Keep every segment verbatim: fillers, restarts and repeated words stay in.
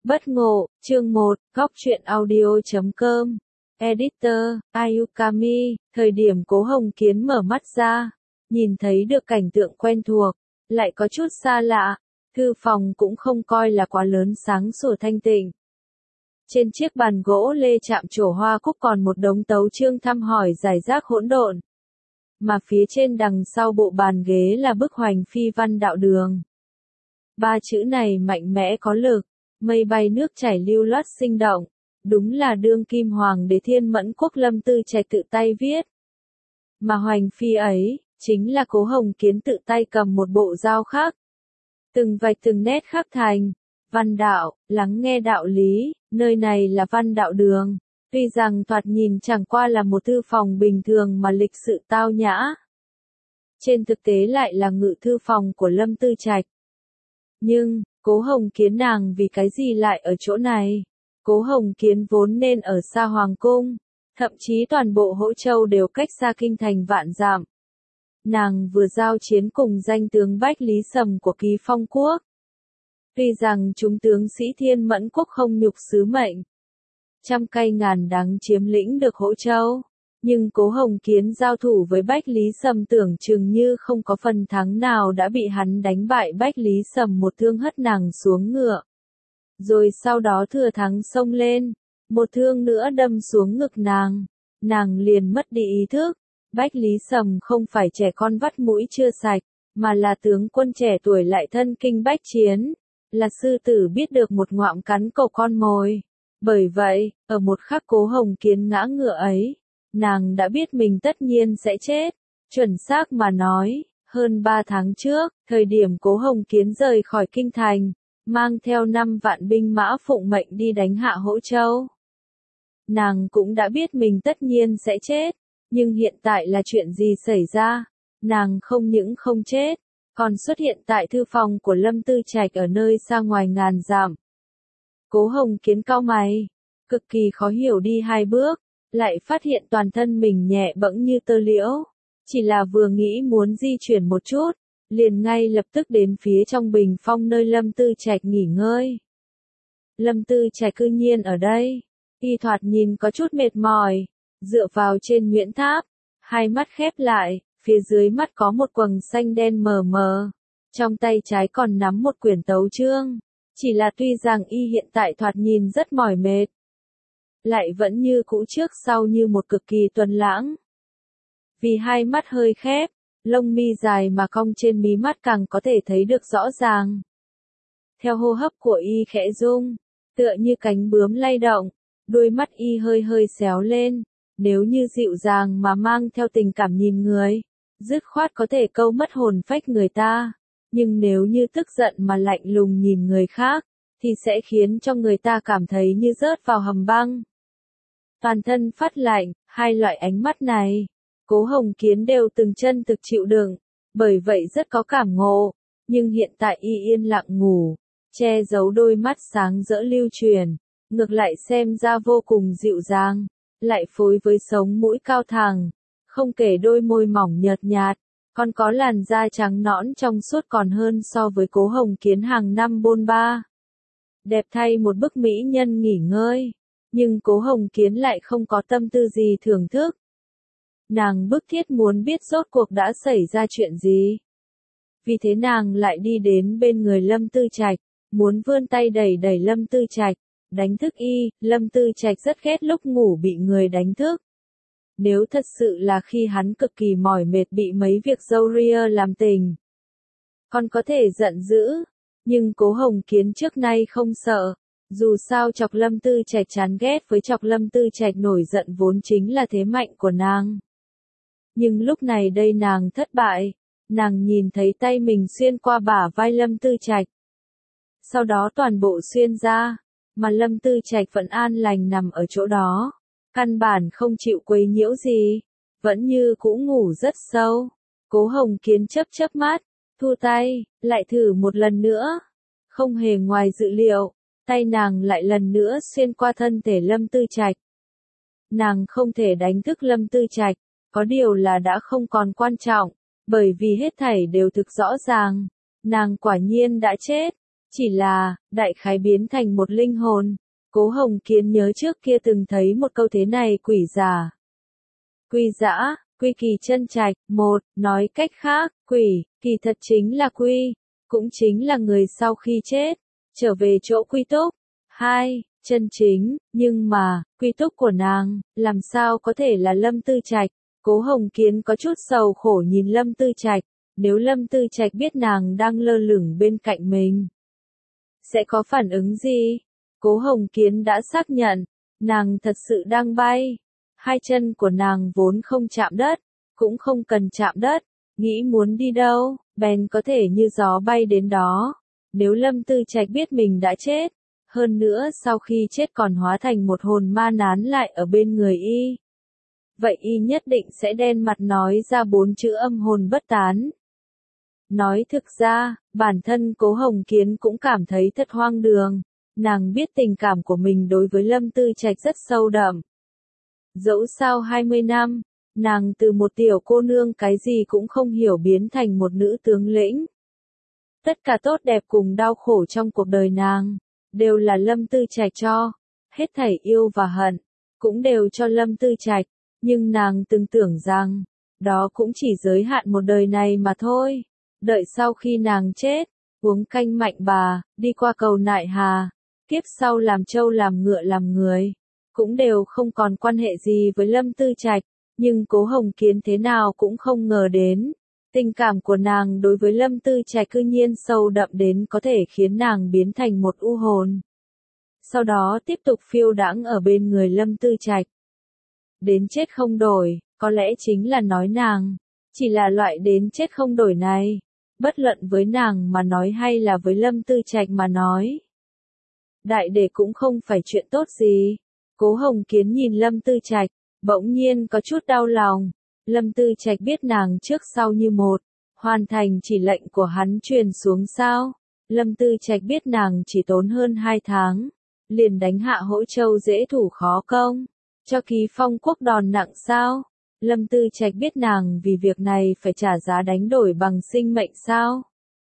Bất ngộ, chương một, góc truyện audio chấm com. Editor, Ayukami, thời điểm Cố Hồng Kiến mở mắt ra, nhìn thấy được cảnh tượng quen thuộc, lại có chút xa lạ, thư phòng cũng không coi là quá lớn sáng sủa thanh tịnh. Trên chiếc bàn gỗ lê chạm trổ hoa cúc còn một đống tấu chương thăm hỏi rải rác hỗn độn. Mà phía trên đằng sau bộ bàn ghế là bức hoành phi văn đạo đường. Ba chữ này mạnh mẽ có lực, mây bay nước chảy lưu loát sinh động, đúng là đương kim hoàng đế Thiên Mẫn Quốc Lâm Tư Trạch tự tay viết. Mà hoành phi ấy, chính là Cố Hồng Kiến tự tay cầm một bộ dao khắc. Từng vạch từng nét khắc thành, văn đạo, lắng nghe đạo lý, nơi này là văn đạo đường. Tuy rằng thoạt nhìn chẳng qua là một thư phòng bình thường mà lịch sự tao nhã. Trên thực tế lại là ngự thư phòng của Lâm Tư Trạch. Nhưng, Cố Hồng Kiến nàng vì cái gì lại ở chỗ này? Cố Hồng Kiến vốn nên ở xa Hoàng Cung, thậm chí toàn bộ Hỗ Châu đều cách xa kinh thành vạn dặm. Nàng vừa giao chiến cùng danh tướng Bách Lý Sầm của Ký Phong Quốc. Tuy rằng chúng tướng sĩ Thiên Mẫn Quốc không nhục sứ mệnh, trăm cây ngàn đắng chiếm lĩnh được Hỗ Châu, nhưng Cố Hồng Kiến giao thủ với Bách Lý Sầm tưởng chừng như không có phần thắng nào đã bị hắn đánh bại. Bách Lý Sầm một thương hất nàng xuống ngựa, rồi sau đó thừa thắng xông lên, một thương nữa đâm xuống ngực nàng, nàng liền mất đi ý thức. Bách Lý Sầm không phải trẻ con vắt mũi chưa sạch, mà là tướng quân trẻ tuổi lại thân kinh bách chiến, là sư tử biết được một ngoạm cắn cổ con mồi. Bởi vậy, ở một khắc Cố Hồng Kiến ngã ngựa ấy, nàng đã biết mình tất nhiên sẽ chết. Chuẩn xác mà nói, hơn ba tháng trước, thời điểm Cố Hồng Kiến rời khỏi kinh thành, mang theo năm vạn binh mã phụng mệnh đi đánh hạ Hỗ Châu. Nàng cũng đã biết mình tất nhiên sẽ chết, nhưng hiện tại là chuyện gì xảy ra? Nàng không những không chết, còn xuất hiện tại thư phòng của Lâm Tư Trạch ở nơi xa ngoài ngàn dặm. Cố Hồng Kiến cau mày, cực kỳ khó hiểu đi hai bước, lại phát hiện toàn thân mình nhẹ bẫng như tơ liễu, chỉ là vừa nghĩ muốn di chuyển một chút, liền ngay lập tức đến phía trong bình phong nơi Lâm Tư Trạch nghỉ ngơi. Lâm Tư Trạch cư nhiên ở đây, y thoạt nhìn có chút mệt mỏi, dựa vào trên Nguyễn Tháp, hai mắt khép lại, phía dưới mắt có một quầng xanh đen mờ mờ, trong tay trái còn nắm một quyển tấu chương, chỉ là tuy rằng y hiện tại thoạt nhìn rất mỏi mệt, lại vẫn như cũ trước sau như một cực kỳ tuấn lãng. Vì hai mắt hơi khép, lông mi dài mà cong trên mí mắt càng có thể thấy được rõ ràng. Theo hô hấp của y khẽ rung, tựa như cánh bướm lay động, đôi mắt y hơi hơi xéo lên, nếu như dịu dàng mà mang theo tình cảm nhìn người, dứt khoát có thể câu mất hồn phách người ta, nhưng nếu như tức giận mà lạnh lùng nhìn người khác, thì sẽ khiến cho người ta cảm thấy như rớt vào hầm băng. Toàn thân phát lạnh, hai loại ánh mắt này, Cố Hồng Kiến đều từng chân thực chịu đựng, bởi vậy rất có cảm ngộ, nhưng hiện tại y yên lặng ngủ, che giấu đôi mắt sáng rỡ lưu truyền, ngược lại xem ra vô cùng dịu dàng, lại phối với sống mũi cao thẳng, không kể đôi môi mỏng nhợt nhạt, còn có làn da trắng nõn trong suốt còn hơn so với Cố Hồng Kiến hàng năm bôn ba. Đẹp thay một bức mỹ nhân nghỉ ngơi, nhưng Cố Hồng Kiến lại không có tâm tư gì thưởng thức. Nàng bức thiết muốn biết rốt cuộc đã xảy ra chuyện gì. Vì thế nàng lại đi đến bên người Lâm Tư Trạch, muốn vươn tay đẩy đẩy Lâm Tư Trạch, đánh thức y. Lâm Tư Trạch rất ghét lúc ngủ bị người đánh thức. Nếu thật sự là khi hắn cực kỳ mỏi mệt bị mấy việc râu ria làm tình, còn có thể giận dữ, nhưng Cố Hồng Kiến trước nay không sợ. Dù sao chọc Lâm Tư Trạch chán ghét với chọc Lâm Tư Trạch nổi giận vốn chính là thế mạnh của nàng. Nhưng lúc này đây nàng thất bại, nàng nhìn thấy tay mình xuyên qua bả vai Lâm Tư Trạch. Sau đó toàn bộ xuyên ra, mà Lâm Tư Trạch vẫn an lành nằm ở chỗ đó, căn bản không chịu quấy nhiễu gì, vẫn như cũ ngủ rất sâu. Cố Hồng Kiến chớp chớp mắt, thu tay, lại thử một lần nữa. Không hề ngoài dự liệu, tay nàng lại lần nữa xuyên qua thân thể Lâm Tư Trạch. Nàng không thể đánh thức Lâm Tư Trạch, có điều là đã không còn quan trọng, bởi vì hết thảy đều thực rõ ràng, nàng quả nhiên đã chết, Chỉ là, đại khái biến thành một linh hồn. Cố Hồng Kiến nhớ trước kia từng thấy một câu thế này quỷ giả. Quy dã, quy kỳ chân trạch, một, nói cách khác, quỷ, kỳ thật chính là quy, cũng chính là người sau khi chết, trở về chỗ quy túc. Hai, chân chính, nhưng mà, quy túc của nàng, làm sao có thể là Lâm Tư Trạch? Cố Hồng Kiến có chút sầu khổ nhìn Lâm Tư Trạch, nếu Lâm Tư Trạch biết nàng đang lơ lửng bên cạnh mình, sẽ có phản ứng gì? Cố Hồng Kiến đã xác nhận, nàng thật sự đang bay. Hai chân của nàng vốn không chạm đất, cũng không cần chạm đất, nghĩ muốn đi đâu, bèn có thể như gió bay đến đó. Nếu Lâm Tư Trạch biết mình đã chết, hơn nữa sau khi chết còn hóa thành một hồn ma nán lại ở bên người y, vậy y nhất định sẽ đen mặt nói ra bốn chữ âm hồn bất tán. Nói thực ra, bản thân Cố Hồng Kiến cũng cảm thấy thật hoang đường. Nàng biết tình cảm của mình đối với Lâm Tư Trạch rất sâu đậm. Dẫu sao hai mươi năm, nàng từ một tiểu cô nương cái gì cũng không hiểu biến thành một nữ tướng lĩnh. Tất cả tốt đẹp cùng đau khổ trong cuộc đời nàng, đều là Lâm Tư Trạch cho. Hết thảy yêu và hận, cũng đều cho Lâm Tư Trạch. Nhưng nàng từng tưởng rằng, đó cũng chỉ giới hạn một đời này mà thôi. Đợi sau khi nàng chết, uống canh mạnh bà, đi qua cầu Nại Hà, kiếp sau làm trâu làm ngựa làm người, cũng đều không còn quan hệ gì với Lâm Tư Trạch. Nhưng Cố Hồng Kiến thế nào cũng không ngờ đến, tình cảm của nàng đối với Lâm Tư Trạch cư nhiên sâu đậm đến có thể khiến nàng biến thành một u hồn. Sau đó tiếp tục phiêu đãng ở bên người Lâm Tư Trạch. Đến chết không đổi, có lẽ chính là nói nàng, chỉ là loại đến chết không đổi này, bất luận với nàng mà nói hay là với Lâm Tư Trạch mà nói. Đại để cũng không phải chuyện tốt gì. Cố Hồng Kiến nhìn Lâm Tư Trạch, bỗng nhiên có chút đau lòng. Lâm Tư Trạch biết nàng trước sau như một, hoàn thành chỉ lệnh của hắn truyền xuống sao. Lâm Tư Trạch biết nàng chỉ tốn hơn hai tháng, liền đánh hạ Hỗ Châu dễ thủ khó công, cho Ký Phong quốc đòn nặng sao. Lâm Tư Trạch biết nàng vì việc này phải trả giá đánh đổi bằng sinh mệnh sao.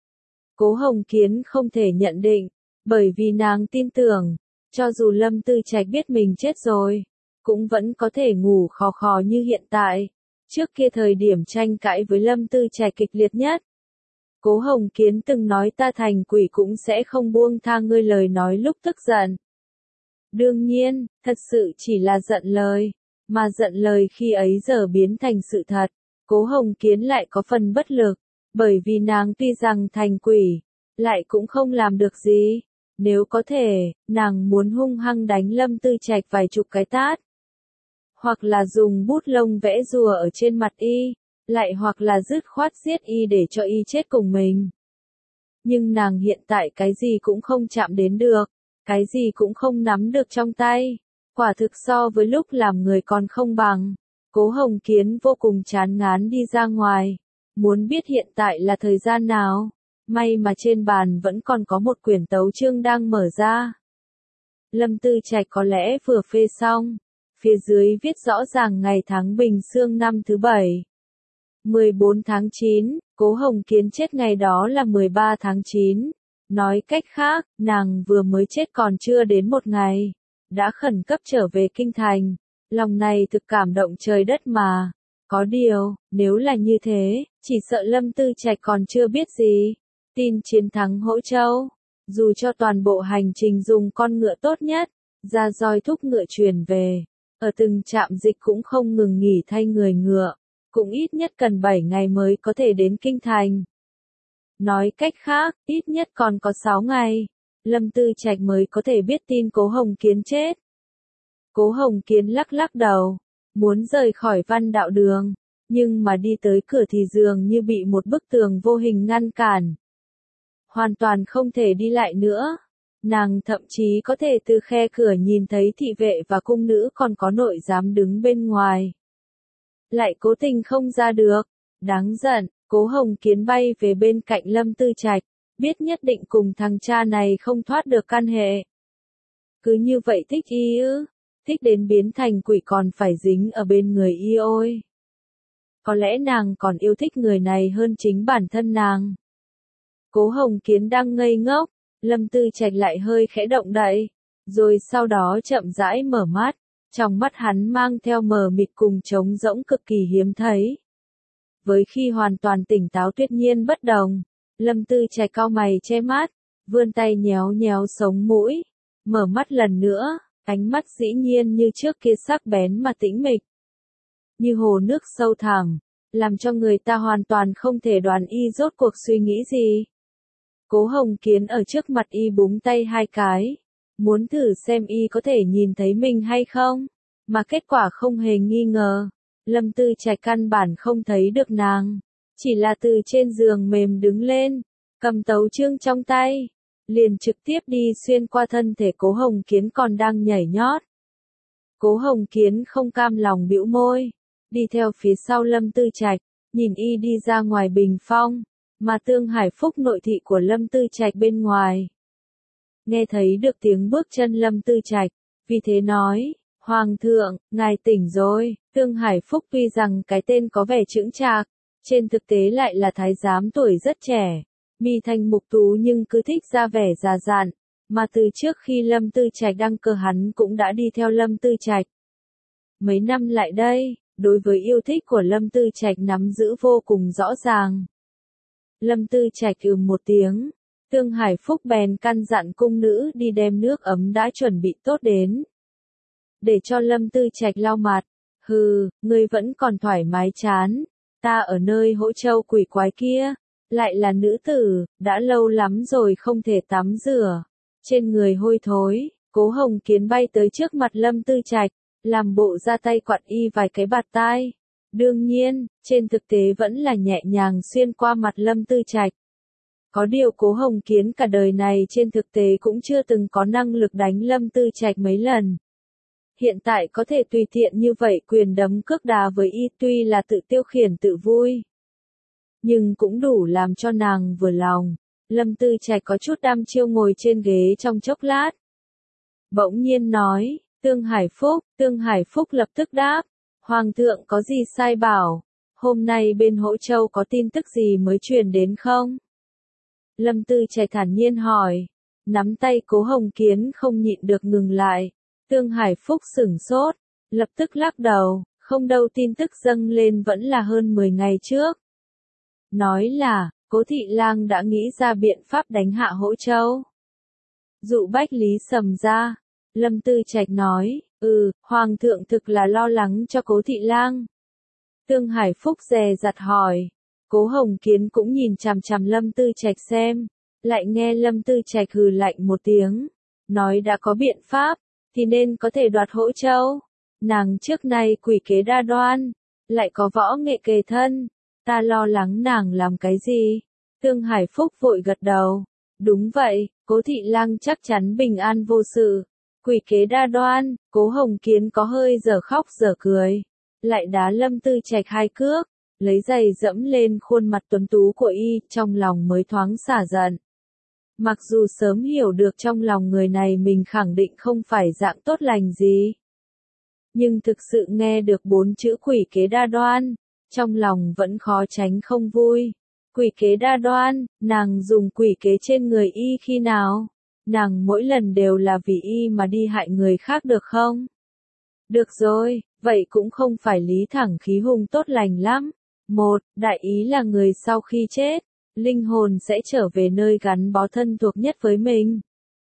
Cố Hồng Kiến không thể nhận định, bởi vì nàng tin tưởng, cho dù Lâm Tư Trạch biết mình chết rồi, cũng vẫn có thể ngủ khò khò như hiện tại. Trước kia thời điểm tranh cãi với Lâm Tư Trạch kịch liệt nhất, Cố Hồng Kiến từng nói ta thành quỷ cũng sẽ không buông tha ngươi lời nói lúc tức giận. Đương nhiên, thật sự chỉ là giận lời, mà giận lời khi ấy giờ biến thành sự thật. Cố Hồng Kiến lại có phần bất lực, bởi vì nàng tuy rằng thành quỷ, lại cũng không làm được gì. Nếu có thể, nàng muốn hung hăng đánh Lâm Tư Trạch vài chục cái tát. Hoặc là dùng bút lông vẽ rùa ở trên mặt y, lại hoặc là dứt khoát giết y để cho y chết cùng mình. Nhưng nàng hiện tại cái gì cũng không chạm đến được, cái gì cũng không nắm được trong tay. Quả thực so với lúc làm người còn không bằng. Cố Hồng Kiến vô cùng chán ngán đi ra ngoài, muốn biết hiện tại là thời gian nào. May mà trên bàn vẫn còn có một quyển tấu chương đang mở ra. Lâm Tư Trạch có lẽ vừa phê xong, phía dưới viết rõ ràng ngày tháng Bình Xương năm thứ bảy. mười bốn tháng chín, Cố Hồng Kiến chết ngày đó là mười ba tháng chín. Nói cách khác, nàng vừa mới chết còn chưa đến một ngày, đã khẩn cấp trở về kinh thành. Lòng này thực cảm động trời đất mà. Có điều, nếu là như thế, chỉ sợ Lâm Tư Trạch còn chưa biết gì. Tin chiến thắng Hỗ Châu, dù cho toàn bộ hành trình dùng con ngựa tốt nhất, ra roi thúc ngựa truyền về, ở từng trạm dịch cũng không ngừng nghỉ thay người ngựa, cũng ít nhất cần bảy ngày mới có thể đến kinh thành. Nói cách khác, ít nhất còn có sáu ngày, Lâm Tư Trạch mới có thể biết tin Cố Hồng Kiến chết. Cố Hồng Kiến lắc lắc đầu, muốn rời khỏi Văn Đạo Đường, nhưng mà đi tới cửa thì dường như bị một bức tường vô hình ngăn cản. Hoàn toàn không thể đi lại nữa. Nàng thậm chí có thể từ khe cửa nhìn thấy thị vệ và cung nữ còn có nội giám đứng bên ngoài. Lại cố tình không ra được. Đáng giận, Cố Hồng Kiến bay về bên cạnh Lâm Tư Trạch, biết nhất định cùng thằng cha này không thoát được căn hệ. Cứ như vậy thích y ư, thích đến biến thành quỷ còn phải dính ở bên người y ôi. Có lẽ nàng còn yêu thích người này hơn chính bản thân nàng. Cố Hồng Kiến đang ngây ngốc, Lâm Tư Trạch lại hơi khẽ động đậy, rồi sau đó chậm rãi mở mắt, trong mắt hắn mang theo mờ mịt cùng trống rỗng cực kỳ hiếm thấy. Với khi hoàn toàn tỉnh táo tuyệt nhiên bất đồng, Lâm Tư Trạch cau mày che mắt, vươn tay nhéo nhéo sống mũi, mở mắt lần nữa, ánh mắt dĩ nhiên như trước kia sắc bén mà tĩnh mịch. Như hồ nước sâu thẳm, làm cho người ta hoàn toàn không thể đoán y rốt cuộc suy nghĩ gì. Cố Hồng Kiến ở trước mặt y búng tay hai cái, muốn thử xem y có thể nhìn thấy mình hay không, mà kết quả không hề nghi ngờ. Lâm Tư Trạch căn bản không thấy được nàng, chỉ là từ trên giường mềm đứng lên, cầm tấu chương trong tay, liền trực tiếp đi xuyên qua thân thể Cố Hồng Kiến còn đang nhảy nhót. Cố Hồng Kiến không cam lòng bĩu môi, đi theo phía sau Lâm Tư Trạch, nhìn y đi ra ngoài bình phong, mà Tương Hải Phúc nội thị của Lâm Tư Trạch bên ngoài. Nghe thấy được tiếng bước chân Lâm Tư Trạch, vì thế nói, Hoàng thượng, ngài tỉnh rồi. Tương Hải Phúc tuy rằng cái tên có vẻ chững chạc, trên thực tế lại là thái giám tuổi rất trẻ, mi thanh mục tú nhưng cứ thích ra vẻ già dặn, mà từ trước khi Lâm Tư Trạch đăng cơ hắn cũng đã đi theo Lâm Tư Trạch. Mấy năm lại đây, đối với yêu thích của Lâm Tư Trạch nắm giữ vô cùng rõ ràng. Lâm Tư Trạch ừm một tiếng, Tương Hải Phúc bèn căn dặn cung nữ đi đem nước ấm đã chuẩn bị tốt đến, để cho Lâm Tư Trạch lau mặt. Hừ, ngươi vẫn còn thoải mái chán, ta ở nơi Hỗ Châu quỷ quái kia, lại là nữ tử, đã lâu lắm rồi không thể tắm rửa, trên người hôi thối. Cố Hồng Kiến bay tới trước mặt Lâm Tư Trạch, làm bộ ra tay quặn y vài cái bạt tai. Đương nhiên, trên thực tế vẫn là nhẹ nhàng xuyên qua mặt Lâm Tư Trạch. Có điều Cố Hồng Kiến cả đời này trên thực tế cũng chưa từng có năng lực đánh Lâm Tư Trạch mấy lần. Hiện tại có thể tùy tiện như vậy quyền đấm cước đá với y tuy là tự tiêu khiển tự vui, nhưng cũng đủ làm cho nàng vừa lòng. Lâm Tư Trạch có chút đăm chiêu ngồi trên ghế trong chốc lát. Bỗng nhiên nói, Tương Hải Phúc, Tương Hải Phúc lập tức đáp, Hoàng thượng có gì sai bảo, hôm nay bên Hỗ Châu có tin tức gì mới truyền đến không? Lâm Tư Trạch thản nhiên hỏi, nắm tay Cố Hồng Kiến không nhịn được ngừng lại. Tương Hải Phúc sửng sốt, lập tức lắc đầu, không đâu, tin tức dâng lên vẫn là hơn mười ngày trước. Nói là, Cố Thị Lang đã nghĩ ra biện pháp đánh hạ Hỗ Châu. Dụ Bách Lý sầm ra, Lâm Tư Trạch nói, ừ, Hoàng thượng thực là lo lắng cho Cố Thị Lang. Tương Hải Phúc dè dặt hỏi, Cố Hồng Kiến cũng nhìn chằm chằm Lâm Tư Trạch xem, lại nghe Lâm Tư Trạch hừ lạnh một tiếng, nói đã có biện pháp, thì nên có thể đoạt Hỗ Châu. Nàng trước nay quỷ kế đa đoan, lại có võ nghệ kề thân, ta lo lắng nàng làm cái gì? Tương Hải Phúc vội gật đầu, đúng vậy, Cố Thị Lang chắc chắn bình an vô sự. Quỷ kế đa đoan, Cố Hồng Kiến có hơi dở khóc dở cười, lại đá Lâm Tư Trạch hai cước, lấy giày dẫm lên khuôn mặt tuấn tú của y, trong lòng mới thoáng xả giận. Mặc dù sớm hiểu được trong lòng người này mình khẳng định không phải dạng tốt lành gì, nhưng thực sự nghe được bốn chữ quỷ kế đa đoan, trong lòng vẫn khó tránh không vui. Quỷ kế đa đoan, nàng dùng quỷ kế trên người y khi nào? Nàng mỗi lần đều là vì y mà đi hại người khác được không? Được rồi, vậy cũng không phải lý thẳng khí hùng tốt lành lắm. Một, đại ý là người sau khi chết, linh hồn sẽ trở về nơi gắn bó thân thuộc nhất với mình.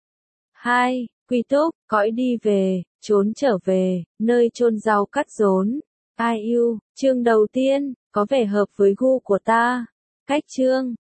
Hai, quy túc, cõi đi về, trốn trở về, nơi chôn rau cắt rốn. Ai yêu, chương đầu tiên, có vẻ hợp với gu của ta. Cách chương